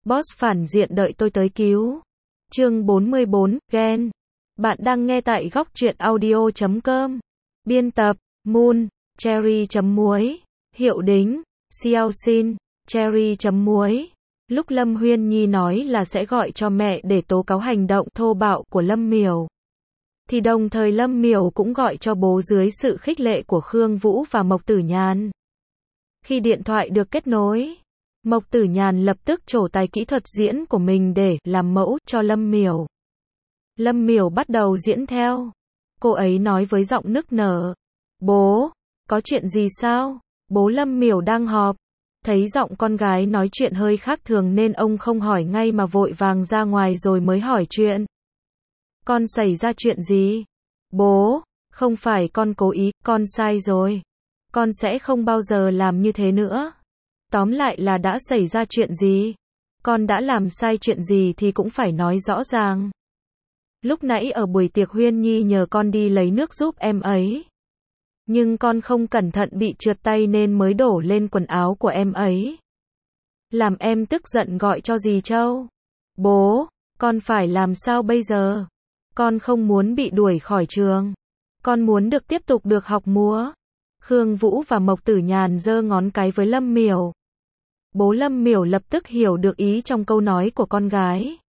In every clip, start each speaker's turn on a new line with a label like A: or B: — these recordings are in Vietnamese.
A: Boss phản diện đợi tôi tới cứu. Chương 44, ghen. Bạn đang nghe tại góc truyện audio.com. Biên tập, Moon, Cherry.muối. Hiệu đính, Xiao Xin, Cherry.muối. Lúc Lâm Huyên Nhi nói là sẽ gọi cho mẹ để tố cáo hành động thô bạo của Lâm Miểu, thì đồng thời Lâm Miểu cũng gọi cho bố dưới sự khích lệ của Khương Vũ và Mộc Tử Nhàn. Khi điện thoại được kết nối, Mộc Tử Nhàn lập tức trổ tài kỹ thuật diễn của mình để làm mẫu cho Lâm Miểu. Lâm Miểu bắt đầu diễn theo. Cô ấy nói với giọng nức nở. Bố, có chuyện gì sao? Bố. Lâm Miểu đang họp. Thấy giọng con gái nói chuyện hơi khác thường nên ông không hỏi ngay mà vội vàng ra ngoài rồi mới hỏi chuyện. Con xảy ra chuyện gì? Bố, không phải con cố ý, con sai rồi. Con sẽ không bao giờ làm như thế nữa. Tóm lại là đã xảy ra chuyện gì? Con đã làm sai chuyện gì thì cũng phải nói rõ ràng. Lúc nãy ở buổi tiệc Huyên Nhi nhờ con đi lấy nước giúp em ấy. Nhưng con không cẩn thận bị trượt tay nên mới đổ lên quần áo của em ấy. Làm em tức giận gọi cho dì Châu. Bố, con phải làm sao bây giờ? Con không muốn bị đuổi khỏi trường. Con muốn được tiếp tục được học múa. Khương Vũ và Mộc Tử Nhàn giơ ngón cái với Lâm Miểu. Bố. Lâm Miểu lập tức hiểu được ý trong câu nói của con gái.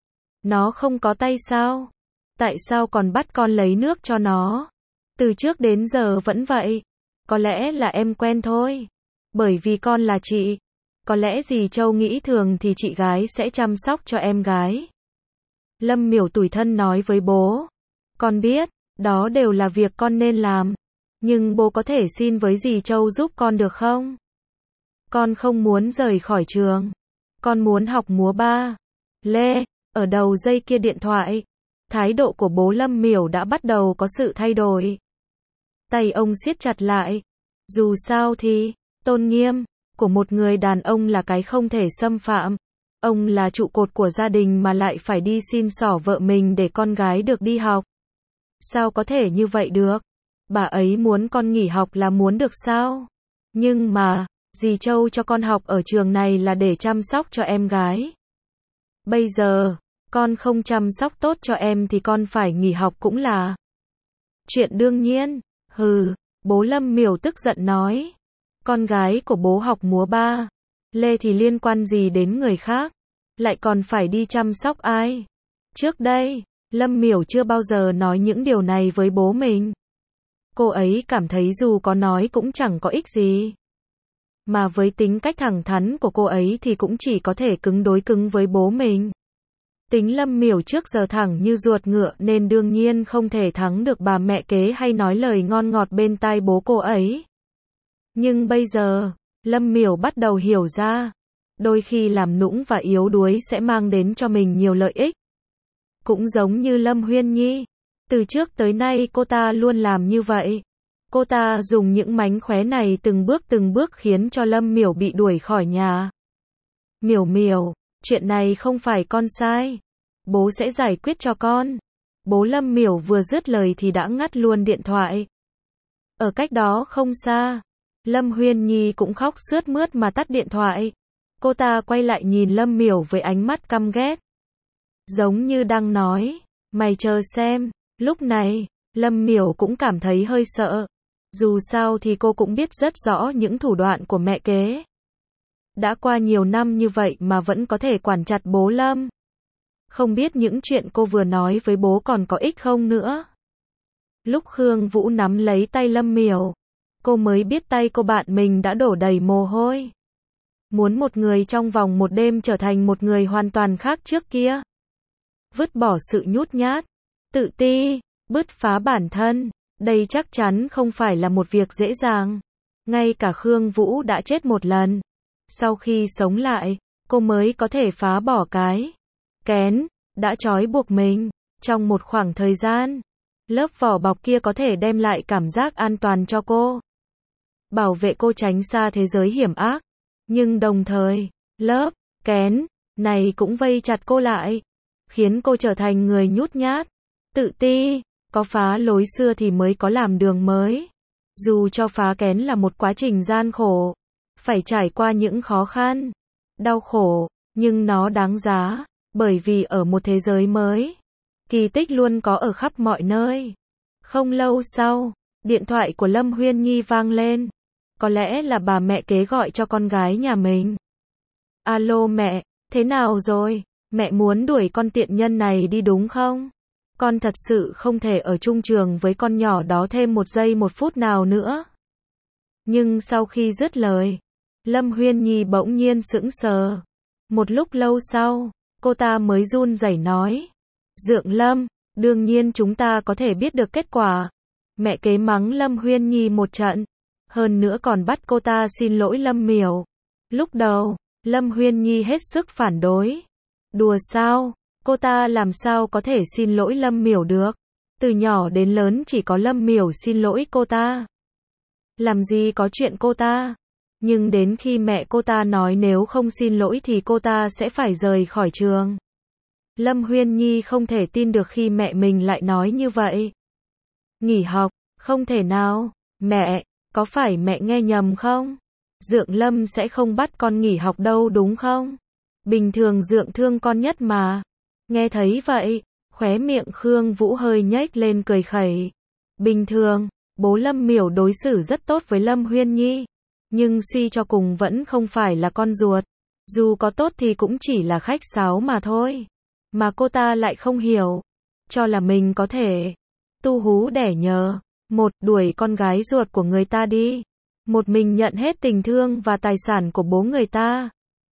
A: Nó không có tay sao? Tại sao còn bắt con lấy nước cho nó? Từ trước đến giờ vẫn vậy. Có lẽ là em quen thôi. Bởi vì con là chị. Có lẽ dì Châu nghĩ thường thì chị gái sẽ chăm sóc cho em gái. Lâm Miểu tủi thân nói với bố. Con biết, đó đều là việc con nên làm. Nhưng bố có thể xin với dì Châu giúp con được không? Con không muốn rời khỏi trường. Con muốn học múa ba. Lê, ở đầu dây kia điện thoại. Thái độ của bố Lâm Miểu đã bắt đầu có sự thay đổi. Tay ông siết chặt lại. Dù sao thì, tôn nghiêm của một người đàn ông là cái không thể xâm phạm. Ông là trụ cột của gia đình mà lại phải đi xin xỏ vợ mình để con gái được đi học. Sao có thể như vậy được? Bà ấy muốn con nghỉ học là muốn được sao? Nhưng mà, dì Châu cho con học ở trường này là để chăm sóc cho em gái. Bây giờ, con không chăm sóc tốt cho em thì con phải nghỉ học cũng là chuyện đương nhiên. Hừ, bố. Lâm Miểu tức giận nói. Con gái của bố học múa ba. Lê thì liên quan gì đến người khác? Lại còn phải đi chăm sóc ai? Trước đây, Lâm Miểu chưa bao giờ nói những điều này với bố mình. Cô ấy cảm thấy dù có nói cũng chẳng có ích gì. Mà với tính cách thẳng thắn của cô ấy thì cũng chỉ có thể cứng đối cứng với bố mình. Tính Lâm Miểu trước giờ thẳng như ruột ngựa nên đương nhiên không thể thắng được bà mẹ kế hay nói lời ngon ngọt bên tai bố cô ấy. Nhưng bây giờ, Lâm Miểu bắt đầu hiểu ra, đôi khi làm nũng và yếu đuối sẽ mang đến cho mình nhiều lợi ích. Cũng giống như Lâm Huyên Nhi, từ trước tới nay cô ta luôn làm như vậy. Cô ta dùng những mánh khóe này từng bước khiến cho Lâm Miểu bị đuổi khỏi nhà. Miểu Miểu, chuyện này không phải con sai. Bố sẽ giải quyết cho con. Bố. Lâm Miểu vừa dứt lời thì đã ngắt luôn điện thoại. Ở cách đó không xa, Lâm Huyên Nhi cũng khóc sướt mướt mà tắt điện thoại. Cô ta quay lại nhìn Lâm Miểu với ánh mắt căm ghét. Giống như đang nói, mày chờ xem. Lúc này, Lâm Miểu cũng cảm thấy hơi sợ. Dù sao thì cô cũng biết rất rõ những thủ đoạn của mẹ kế. Đã qua nhiều năm như vậy mà vẫn có thể quản chặt bố Lâm. Không biết những chuyện cô vừa nói với bố còn có ích không nữa. Lúc Khương Vũ nắm lấy tay Lâm Miểu, cô mới biết tay cô bạn mình đã đổ đầy mồ hôi. Muốn một người trong vòng một đêm trở thành một người hoàn toàn khác trước kia. Vứt bỏ sự nhút nhát, tự ti, bứt phá bản thân. Đây chắc chắn không phải là một việc dễ dàng. Ngay cả Khương Vũ đã chết một lần. Sau khi sống lại, cô mới có thể phá bỏ cái kén đã trói buộc mình. Trong một khoảng thời gian, lớp vỏ bọc kia có thể đem lại cảm giác an toàn cho cô. Bảo vệ cô tránh xa thế giới hiểm ác. Nhưng đồng thời, lớp kén này cũng vây chặt cô lại. Khiến cô trở thành người nhút nhát, tự ti. Có phá lối xưa thì mới có làm đường mới. Dù cho phá kén là một quá trình gian khổ, phải trải qua những khó khăn, đau khổ, Nhưng nó đáng giá, bởi vì ở một thế giới mới, kỳ tích luôn có ở khắp mọi nơi. Không lâu sau, điện thoại của Lâm Huyên Nhi vang lên. Có lẽ là bà mẹ kế gọi cho con gái nhà mình. Alo mẹ, thế nào rồi? Mẹ muốn đuổi con tiện nhân này đi đúng không? Con thật sự không thể ở chung trường với con nhỏ đó thêm 1 giây 1 phút nào nữa. Nhưng sau khi dứt lời, Lâm Huyên Nhi bỗng nhiên sững sờ. Một lúc lâu sau, cô ta mới run rẩy nói. Dượng Lâm, đương nhiên chúng ta có thể biết được kết quả. Mẹ kế mắng Lâm Huyên Nhi một trận. Hơn nữa còn bắt cô ta xin lỗi Lâm Miểu. Lúc đầu, Lâm Huyên Nhi hết sức phản đối. Đùa sao? Cô ta làm sao có thể xin lỗi Lâm Miểu được? Từ nhỏ đến lớn chỉ có Lâm Miểu xin lỗi cô ta. Làm gì có chuyện cô ta? Nhưng đến khi mẹ cô ta nói nếu không xin lỗi thì cô ta sẽ phải rời khỏi trường. Lâm Huyên Nhi không thể tin được khi mẹ mình lại nói như vậy. Nghỉ học, không thể nào. Mẹ, có phải mẹ nghe nhầm không? Dượng Lâm sẽ không bắt con nghỉ học đâu đúng không? Bình thường dượng thương con nhất mà. Nghe thấy vậy, khóe miệng Khương Vũ hơi nhếch lên cười khẩy. Bình thường, bố Lâm Miểu đối xử rất tốt với Lâm Huyên Nhi. Nhưng suy cho cùng vẫn không phải là con ruột. Dù có tốt thì cũng chỉ là khách sáo mà thôi. Mà cô ta lại không hiểu. Cho là mình có thể tu hú đẻ nhờ. Một, đuổi con gái ruột của người ta đi. Một mình nhận hết tình thương và tài sản của bố người ta.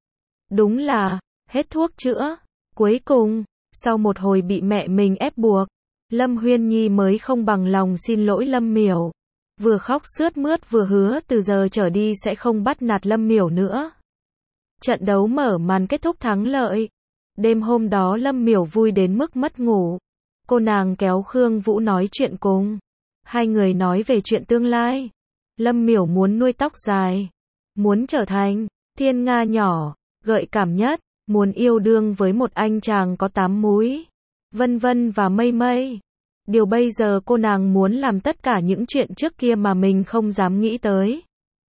A: Đúng là, hết thuốc chữa. Cuối cùng, sau một hồi bị mẹ mình ép buộc, Lâm Huyên Nhi mới không bằng lòng xin lỗi Lâm Miểu. Vừa khóc sướt mướt vừa hứa từ giờ trở đi sẽ không bắt nạt Lâm Miểu nữa. Trận đấu mở màn kết thúc thắng lợi. Đêm hôm đó Lâm Miểu vui đến mức mất ngủ. Cô nàng kéo Khương Vũ nói chuyện cùng. Hai người nói về chuyện tương lai. Lâm Miểu muốn nuôi tóc dài, muốn trở thành thiên nga nhỏ, gợi cảm nhất, muốn yêu đương với một anh chàng có 8 múi, vân vân và mây mây. Điều bây giờ cô nàng muốn làm tất cả những chuyện trước kia mà mình không dám nghĩ tới.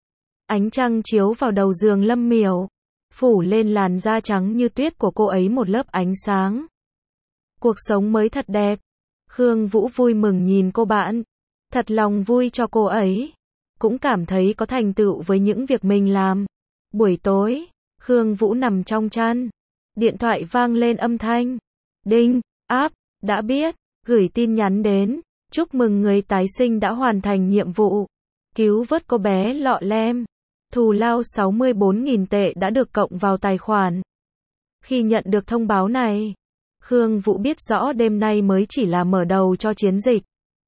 A: Ánh trăng chiếu vào đầu giường Lâm Miểu, phủ lên làn da trắng như tuyết của cô ấy một lớp ánh sáng. Cuộc sống mới thật đẹp. Khương Vũ vui mừng nhìn cô bạn, thật lòng vui cho cô ấy. Cũng cảm thấy có thành tựu với những việc mình làm. Buổi tối, Khương Vũ nằm trong chăn. Điện thoại vang lên âm thanh. Đinh, áp, đã biết, gửi tin nhắn đến. Chúc mừng người tái sinh đã hoàn thành nhiệm vụ. Cứu vớt cô bé lọ lem. Thù lao 64.000 tệ đã được cộng vào tài khoản. Khi nhận được thông báo này, Khương Vũ biết rõ đêm nay mới chỉ là mở đầu cho chiến dịch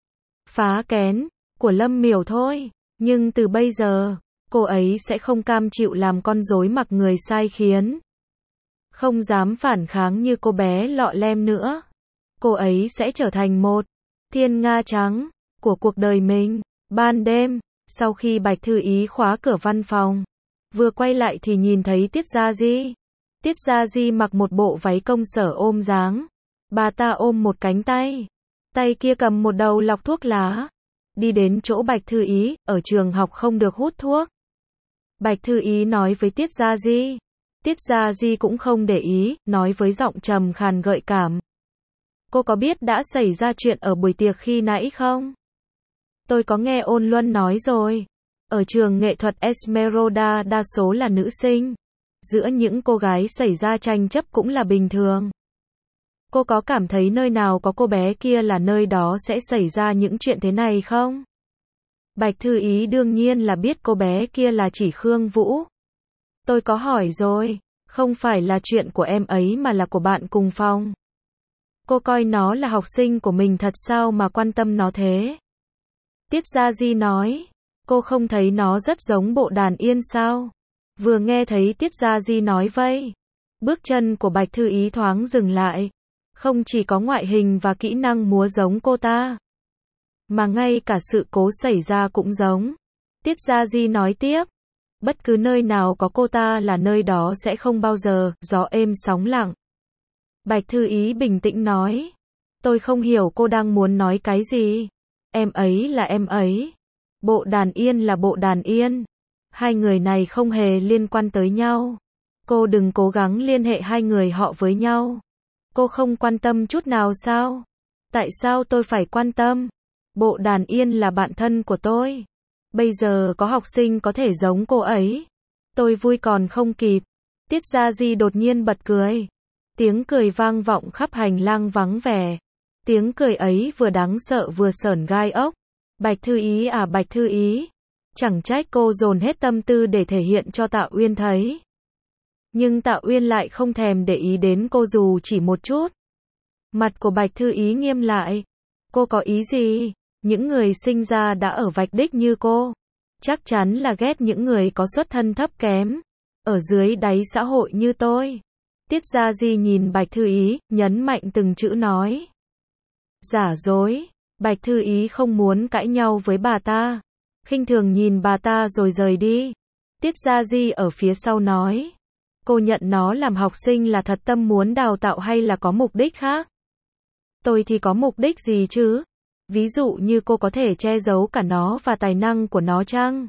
A: phá kén của Lâm Miểu thôi. Nhưng từ bây giờ, cô ấy sẽ không cam chịu làm con rối mặc người sai khiến. Không dám phản kháng như cô bé lọ lem nữa. Cô ấy sẽ trở thành một thiên nga trắng của cuộc đời mình. Ban đêm, sau khi Bạch Thư Ý khóa cửa văn phòng, vừa quay lại thì nhìn thấy Tiết Gia Di. Tiết Gia Di mặc một bộ váy công sở ôm dáng. Bà ta ôm một cánh tay. Tay kia cầm một đầu lọc thuốc lá. Đi đến chỗ Bạch Thư Ý, ở trường học không được hút thuốc. Bạch Thư Ý nói với Tiết Gia Di. Tiết Gia Di cũng không để ý, nói với giọng trầm khàn gợi cảm. Cô có biết đã xảy ra chuyện ở buổi tiệc khi nãy không? Tôi có nghe Ôn Luân nói rồi. Ở trường nghệ thuật Esmeralda đa số là nữ sinh. Giữa những cô gái xảy ra tranh chấp cũng là bình thường. Cô có cảm thấy nơi nào có cô bé kia là nơi đó sẽ xảy ra những chuyện thế này không? Bạch Thư Ý đương nhiên là biết cô bé kia là chỉ Khương Vũ. Tôi có hỏi rồi, không phải là chuyện của em ấy mà là của bạn cùng phòng. Cô coi nó là học sinh của mình thật sao mà quan tâm nó thế? Tiết Gia Di nói, cô không thấy nó rất giống Bộ Đàn Yên sao? Vừa nghe thấy Tiết Gia Di nói vậy, bước chân của Bạch Thư Ý thoáng dừng lại. Không chỉ có ngoại hình và kỹ năng múa giống cô ta, mà ngay cả sự cố xảy ra cũng giống. Tiết Gia Di nói tiếp, bất cứ nơi nào có cô ta là nơi đó sẽ không bao giờ gió êm sóng lặng. Bạch Thư Ý bình tĩnh nói, tôi không hiểu cô đang muốn nói cái gì. Em ấy là em ấy. Bộ Đàn Yên là Bộ Đàn Yên. Hai người này không hề liên quan tới nhau. Cô đừng cố gắng liên hệ hai người họ với nhau. Cô không quan tâm chút nào sao? Tại sao tôi phải quan tâm? Bộ Đàn Yên là bạn thân của tôi. Bây giờ có học sinh có thể giống cô ấy. Tôi vui còn không kịp. Tiết Gia Di đột nhiên bật cười. Tiếng cười vang vọng khắp hành lang vắng vẻ. Tiếng cười ấy vừa đáng sợ vừa sởn gai ốc. Bạch Thư Ý à Bạch Thư Ý. Chẳng trách cô dồn hết tâm tư để thể hiện cho Tạ Uyên thấy. Nhưng Tạ Uyên lại không thèm để ý đến cô dù chỉ một chút. Mặt của Bạch Thư Ý nghiêm lại. Cô có ý gì? Những người sinh ra đã ở vạch đích như cô. Chắc chắn là ghét những người có xuất thân thấp kém. Ở dưới đáy xã hội như tôi. Tiết Gia Di nhìn Bạch Thư Ý, nhấn mạnh từng chữ nói. Giả dối. Bạch Thư Ý không muốn cãi nhau với bà ta. Khinh thường nhìn bà ta rồi rời đi. Tiết Gia Di ở phía sau nói. Cô nhận nó làm học sinh là thật tâm muốn đào tạo hay là có mục đích khác? Tôi thì có mục đích gì chứ? Ví dụ như cô có thể che giấu cả nó và tài năng của nó chăng?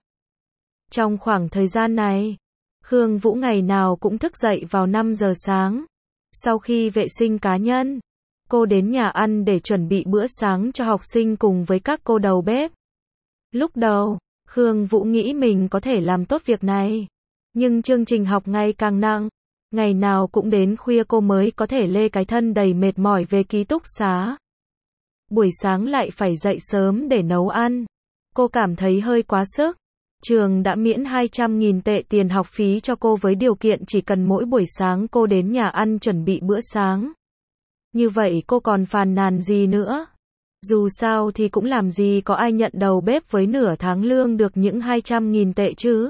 A: Trong khoảng thời gian này, Khương Vũ ngày nào cũng thức dậy vào 5 giờ sáng. Sau khi vệ sinh cá nhân, cô đến nhà ăn để chuẩn bị bữa sáng cho học sinh cùng với các cô đầu bếp. Lúc đầu, Khương Vũ nghĩ mình có thể làm tốt việc này. Nhưng chương trình học ngày càng nặng. Ngày nào cũng đến khuya cô mới có thể lê cái thân đầy mệt mỏi về ký túc xá. Buổi sáng lại phải dậy sớm để nấu ăn. Cô cảm thấy hơi quá sức. Trường đã miễn 200.000 tệ tiền học phí cho cô với điều kiện chỉ cần mỗi buổi sáng cô đến nhà ăn chuẩn bị bữa sáng. Như vậy cô còn phàn nàn gì nữa? Dù sao thì cũng làm gì có ai nhận đầu bếp với nửa tháng lương được những 200.000 tệ chứ.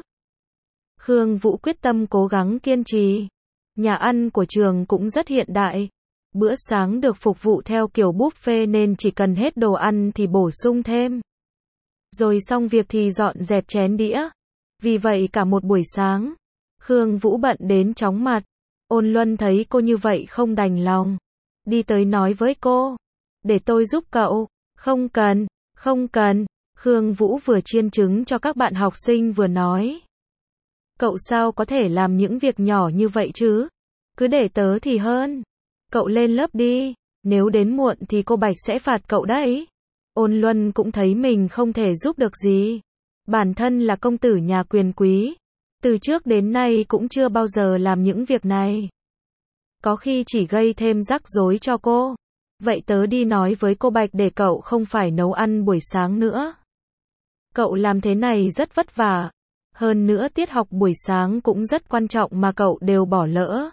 A: Khương Vũ quyết tâm cố gắng kiên trì. Nhà ăn của trường cũng rất hiện đại. Bữa sáng được phục vụ theo kiểu buffet nên chỉ cần hết đồ ăn thì bổ sung thêm. Rồi xong việc thì dọn dẹp chén đĩa. Vì vậy cả một buổi sáng, Khương Vũ bận đến chóng mặt. Ôn Luân thấy cô như vậy không đành lòng. Đi tới nói với cô. Để tôi giúp cậu. Không cần, không cần. Khương Vũ vừa chiên trứng cho các bạn học sinh vừa nói. Cậu sao có thể làm những việc nhỏ như vậy chứ? Cứ để tớ thì hơn. Cậu lên lớp đi. Nếu đến muộn thì cô Bạch sẽ phạt cậu đấy. Ôn Luân cũng thấy mình không thể giúp được gì. Bản thân là công tử nhà quyền quý. Từ trước đến nay cũng chưa bao giờ làm những việc này. Có khi chỉ gây thêm rắc rối cho cô. Vậy tớ đi nói với cô Bạch để cậu không phải nấu ăn buổi sáng nữa. Cậu làm thế này rất vất vả. Hơn nữa tiết học buổi sáng cũng rất quan trọng mà cậu đều bỏ lỡ.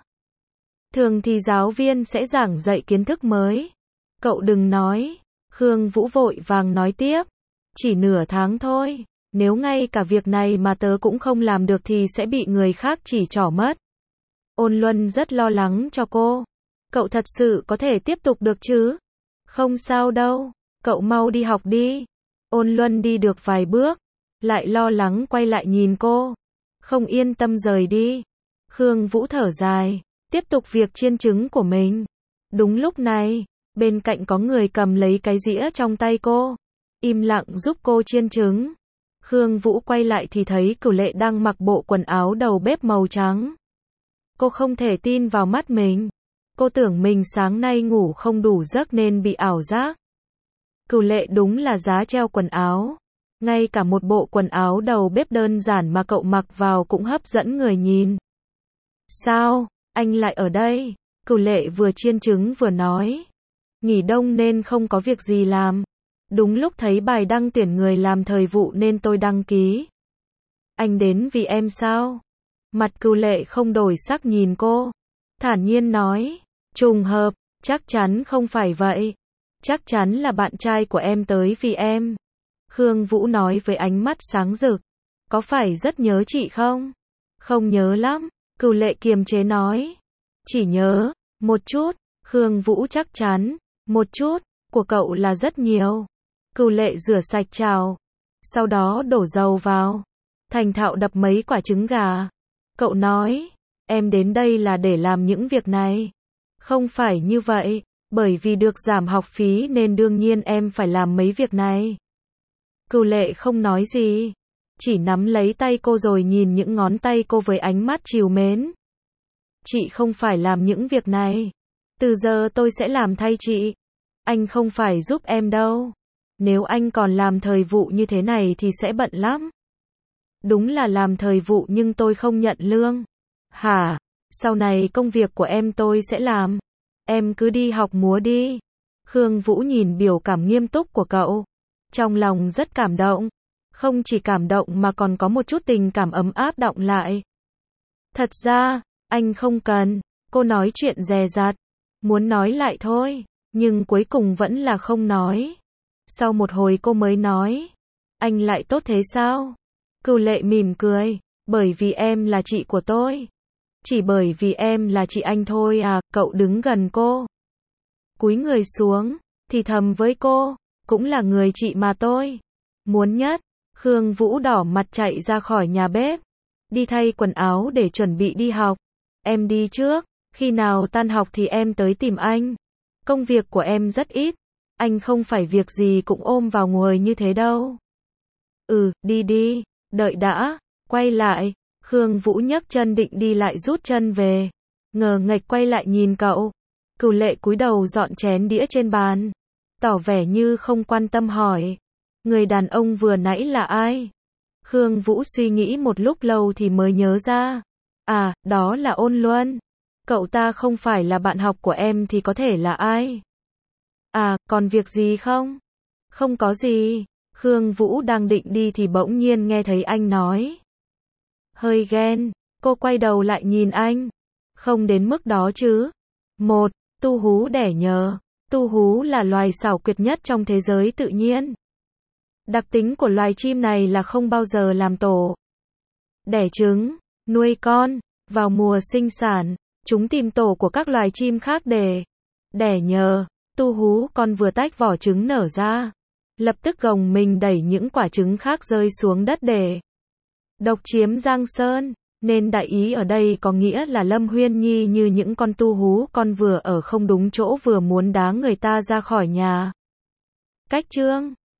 A: Thường thì giáo viên sẽ giảng dạy kiến thức mới. Cậu đừng nói. Khương Vũ vội vàng nói tiếp. Chỉ nửa tháng thôi. Nếu ngay cả việc này mà tớ cũng không làm được thì sẽ bị người khác chỉ trỏ mất. Ôn Luân rất lo lắng cho cô. Cậu thật sự có thể tiếp tục được chứ? Không sao đâu. Cậu mau đi học đi. Ôn Luân đi được vài bước. Lại lo lắng quay lại nhìn cô. Không yên tâm rời đi. Khương Vũ thở dài. Tiếp tục việc chiên trứng của mình. Đúng lúc này, bên cạnh có người cầm lấy cái dĩa trong tay cô. Im lặng giúp cô chiên trứng. Khương Vũ quay lại thì thấy Cửu Lệ đang mặc bộ quần áo đầu bếp màu trắng. Cô không thể tin vào mắt mình. Cô tưởng mình sáng nay ngủ không đủ giấc nên bị ảo giác. Cửu Lệ đúng là giá treo quần áo. Ngay cả một bộ quần áo đầu bếp đơn giản mà cậu mặc vào cũng hấp dẫn người nhìn. Sao, anh lại ở đây? Cửu Lệ vừa chiên trứng vừa nói. Nghỉ đông nên không có việc gì làm. Đúng lúc thấy bài đăng tuyển người làm thời vụ nên tôi đăng ký. Anh đến vì em sao? Mặt Cửu Lệ không đổi sắc nhìn cô. Thản nhiên nói. Trùng hợp, chắc chắn không phải vậy. Chắc chắn là bạn trai của em tới vì em. Khương Vũ nói với ánh mắt sáng rực. Có phải rất nhớ chị không? Không nhớ lắm. Cửu Lệ kiềm chế nói. Chỉ nhớ, một chút. Khương Vũ chắc chắn, một chút, của cậu là rất nhiều. Cửu Lệ rửa sạch chảo. Sau đó đổ dầu vào. Thành thạo đập mấy quả trứng gà. Cậu nói, em đến đây là để làm những việc này. Không phải như vậy, bởi vì được giảm học phí nên đương nhiên em phải làm mấy việc này. Cửu Lệ không nói gì. Chỉ nắm lấy tay cô rồi nhìn những ngón tay cô với ánh mắt trìu mến. Chị không phải làm những việc này. Từ giờ tôi sẽ làm thay chị. Anh không phải giúp em đâu. Nếu anh còn làm thời vụ như thế này thì sẽ bận lắm. Đúng là làm thời vụ nhưng tôi không nhận lương. Hả? Sau này công việc của em tôi sẽ làm. Em cứ đi học múa đi. Khương Vũ nhìn biểu cảm nghiêm túc của cậu. Trong lòng rất cảm động. Không chỉ cảm động mà còn có một chút tình cảm ấm áp đọng lại. Thật ra, anh không cần. Cô nói chuyện dè dặt. Muốn nói lại thôi. Nhưng cuối cùng vẫn là không nói. Sau một hồi cô mới nói. Anh lại tốt thế sao? Cửu Lệ mỉm cười. Bởi vì em là chị của tôi. Chỉ bởi vì em là chị anh thôi à, cậu đứng gần cô. Cúi người xuống, thì thầm với cô, cũng là người chị mà tôi muốn nhất. Khương Vũ đỏ mặt chạy ra khỏi nhà bếp. Đi thay quần áo để chuẩn bị đi học. Em đi trước, khi nào tan học thì em tới tìm anh. Công việc của em rất ít. Anh không phải việc gì cũng ôm vào nguồi như thế đâu. Đi đi, đợi đã, quay lại. Khương Vũ nhấc chân định đi lại rút chân về. Ngờ nghệch quay lại nhìn cậu. Cửu Lệ cúi đầu dọn chén đĩa trên bàn. Tỏ vẻ như không quan tâm hỏi. Người đàn ông vừa nãy là ai? Khương Vũ suy nghĩ một lúc lâu thì mới nhớ ra. À, đó là Ôn Luân. Cậu ta không phải là bạn học của em thì có thể là ai? À, còn việc gì không? Không có gì. Khương Vũ đang định đi thì bỗng nhiên nghe thấy anh nói. Hơi ghen. Cô quay đầu lại nhìn anh. Không đến mức đó chứ. Một, tu hú đẻ nhờ. Tu hú là loài xảo quyệt nhất trong thế giới tự nhiên. Đặc tính của loài chim này là không bao giờ làm tổ. Đẻ trứng, nuôi con. Vào mùa sinh sản, chúng tìm tổ của các loài chim khác để đẻ nhờ. Tu hú con vừa tách vỏ trứng nở ra. Lập tức gồng mình đẩy những quả trứng khác rơi xuống đất để độc chiếm Giang Sơn. Nên đại ý ở đây có nghĩa là Lâm Huyên Nhi như những con tu hú con vừa ở không đúng chỗ vừa muốn đá người ta ra khỏi nhà. Cách chương